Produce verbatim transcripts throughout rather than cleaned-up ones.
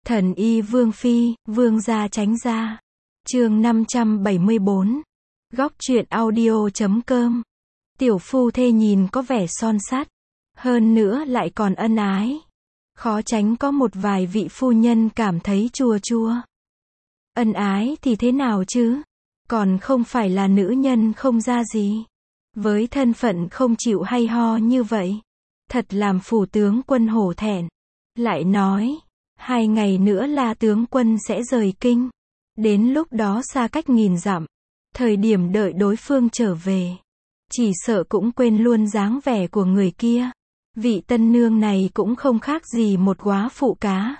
Thần y Vương Phi, Vương gia tránh ra. Chương năm trăm bảy mươi bốn. Góc truyện audio chấm com. Tiểu phu thê nhìn có vẻ son sắt, hơn nữa lại còn ân ái. Khó tránh có một vài vị phu nhân cảm thấy chua chua. Ân ái thì thế nào chứ? Còn không phải là nữ nhân không ra gì. Với thân phận không chịu hay ho như vậy, thật làm phủ tướng quân hổ thẹn. Lại nói, hai ngày nữa là tướng quân sẽ rời kinh. Đến lúc đó xa cách nghìn dặm, thời điểm đợi đối phương trở về, chỉ sợ cũng quên luôn dáng vẻ của người kia. Vị tân nương này cũng không khác gì một góa phụ cá.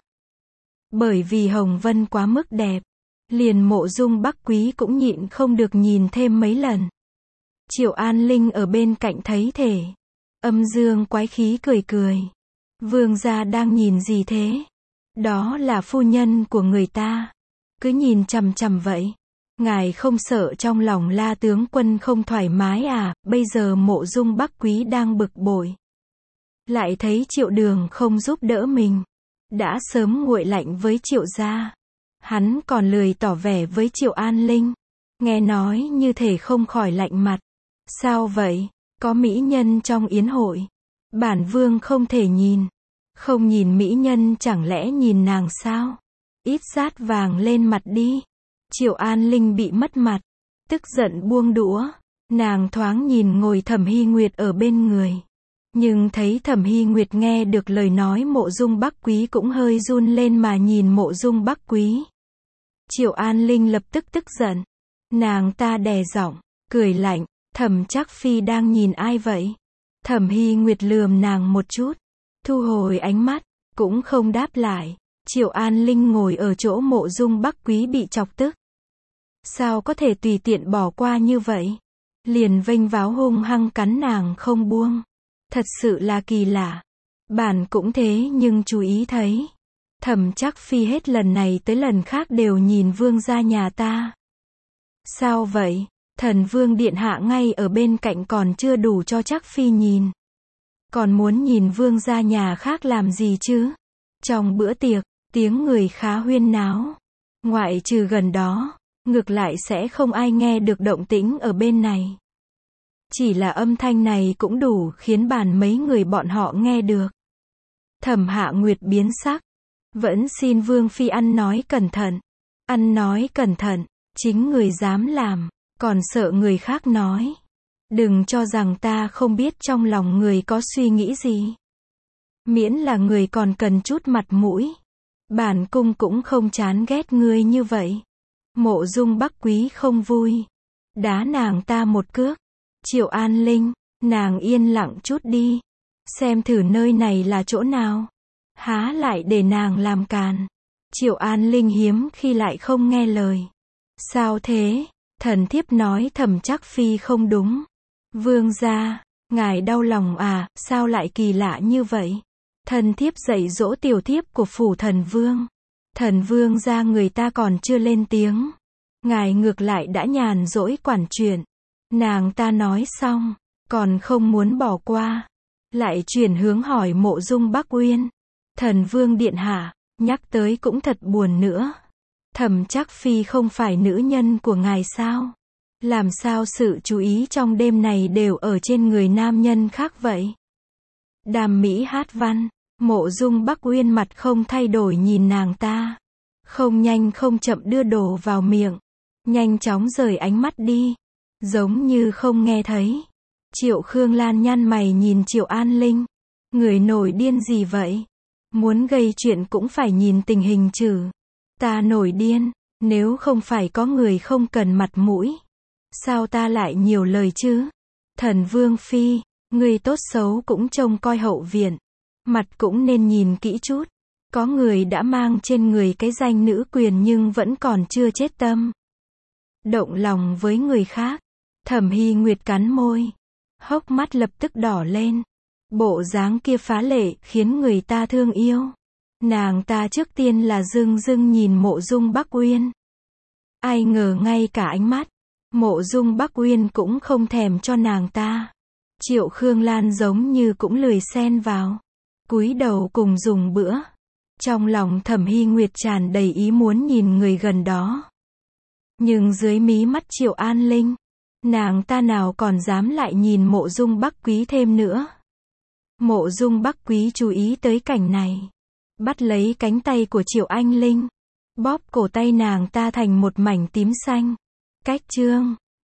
Bởi vì Hồng Vân quá mức đẹp, liền Mộ Dung Bắc Quý cũng nhịn không được nhìn thêm mấy lần. Triệu An Linh ở bên cạnh thấy thể, âm dương quái khí cười cười. Vương gia đang nhìn gì thế? Đó là phu nhân của người ta. Cứ nhìn chằm chằm vậy. Ngài không sợ trong lòng La tướng quân không thoải mái à? Bây giờ Mộ Dung Bắc Quý đang bực bội, lại thấy Triệu Đường không giúp đỡ mình, đã sớm nguội lạnh với Triệu gia. Hắn còn lười tỏ vẻ với Triệu An Linh, nghe nói như thể không khỏi lạnh mặt. Sao vậy? Có mỹ nhân trong yến hội, bản vương không thể nhìn. Không nhìn mỹ nhân chẳng lẽ nhìn nàng sao? Ít sát vàng lên mặt đi. Triệu An Linh bị mất mặt, tức giận buông đũa. Nàng thoáng nhìn ngồi Thẩm Hy Nguyệt ở bên người, nhưng thấy Thẩm Hy Nguyệt nghe được lời nói Mộ Dung Bắc Quý cũng hơi run lên mà nhìn Mộ Dung Bắc Quý. Triệu An Linh lập tức tức giận. Nàng ta đè giọng, cười lạnh, Thẩm Trác Phi đang nhìn ai vậy? Thẩm Hy Nguyệt lườm nàng một chút, thu hồi ánh mắt, cũng không đáp lại. Triệu An Linh ngồi ở chỗ Mộ Dung Bắc Quý bị chọc tức. Sao có thể tùy tiện bỏ qua như vậy? Liền vênh váo hung hăng cắn nàng không buông. Thật sự là kỳ lạ. Bản cũng thế nhưng chú ý thấy, Thẩm Trác Phi hết lần này tới lần khác đều nhìn vương gia nhà ta. Sao vậy? Thần vương điện hạ ngay ở bên cạnh còn chưa đủ cho Trác Phi nhìn, còn muốn nhìn vương gia nhà khác làm gì chứ? Trong bữa tiệc, tiếng người khá huyên náo. Ngoại trừ gần đó, ngược lại sẽ không ai nghe được động tĩnh ở bên này. Chỉ là âm thanh này cũng đủ khiến bàn mấy người bọn họ nghe được. Thẩm Hạ Nguyệt biến sắc. Vẫn xin Vương Phi ăn nói cẩn thận. Ăn nói cẩn thận, chính người dám làm, còn sợ người khác nói. Đừng cho rằng ta không biết trong lòng người có suy nghĩ gì. Miễn là người còn cần chút mặt mũi, bản cung cũng không chán ghét ngươi như vậy. Mộ Dung Bắc Quý không vui, đá nàng ta một cước. Triệu An Linh, nàng yên lặng chút đi, xem thử nơi này là chỗ nào, há lại để nàng làm càn. Triệu An Linh hiếm khi lại không nghe lời. Sao thế? Thần thiếp nói Thẩm Trác Phi không đúng. Vương gia, ngài đau lòng à? Sao lại kỳ lạ như vậy? Thần thiếp dạy dỗ tiểu thiếp của phủ thần vương. Thần vương gia người ta còn chưa lên tiếng, ngài ngược lại đã nhàn rỗi quản chuyện. Nàng ta nói xong, còn không muốn bỏ qua, lại chuyển hướng hỏi Mộ Dung Bắc Uyên. Thần vương điện hạ, nhắc tới cũng thật buồn nữa. Thẩm Trác Phi không phải nữ nhân của ngài sao? Làm sao sự chú ý trong đêm này đều ở trên người nam nhân khác vậy? Đàm mỹ hát văn. Mộ Dung Bắc Uyên mặt không thay đổi nhìn nàng ta, không nhanh không chậm đưa đồ vào miệng, nhanh chóng rời ánh mắt đi, giống như không nghe thấy. Triệu Khương Lan nhăn mày nhìn Triệu An Linh. Người nổi điên gì vậy? Muốn gây chuyện cũng phải nhìn tình hình chứ. Ta nổi điên, nếu không phải có người không cần mặt mũi, sao ta lại nhiều lời chứ? Thần Vương Phi, người tốt xấu cũng trông coi hậu viện, mặt cũng nên nhìn kỹ chút. Có người đã mang trên người cái danh nữ quyền nhưng vẫn còn chưa chết tâm động lòng với người khác. Thẩm Hy Nguyệt cắn môi, hốc mắt lập tức đỏ lên. Bộ dáng kia phá lệ khiến người ta thương yêu. Nàng ta trước tiên là dưng dưng nhìn Mộ Dung Bắc Uyên, ai ngờ ngay cả ánh mắt Mộ Dung Bắc Uyên cũng không thèm cho nàng ta. Triệu Khương Lan giống như cũng lười xen vào, cúi đầu cùng dùng bữa. Trong lòng Thẩm Hy Nguyệt tràn đầy ý muốn nhìn người gần đó. Nhưng dưới mí mắt Triệu An Linh, nàng ta nào còn dám lại nhìn Mộ Dung Bắc Quý thêm nữa. Mộ Dung Bắc Quý chú ý tới cảnh này, bắt lấy cánh tay của Triệu Anh Linh, bóp cổ tay nàng ta thành một mảnh tím xanh. Cách chương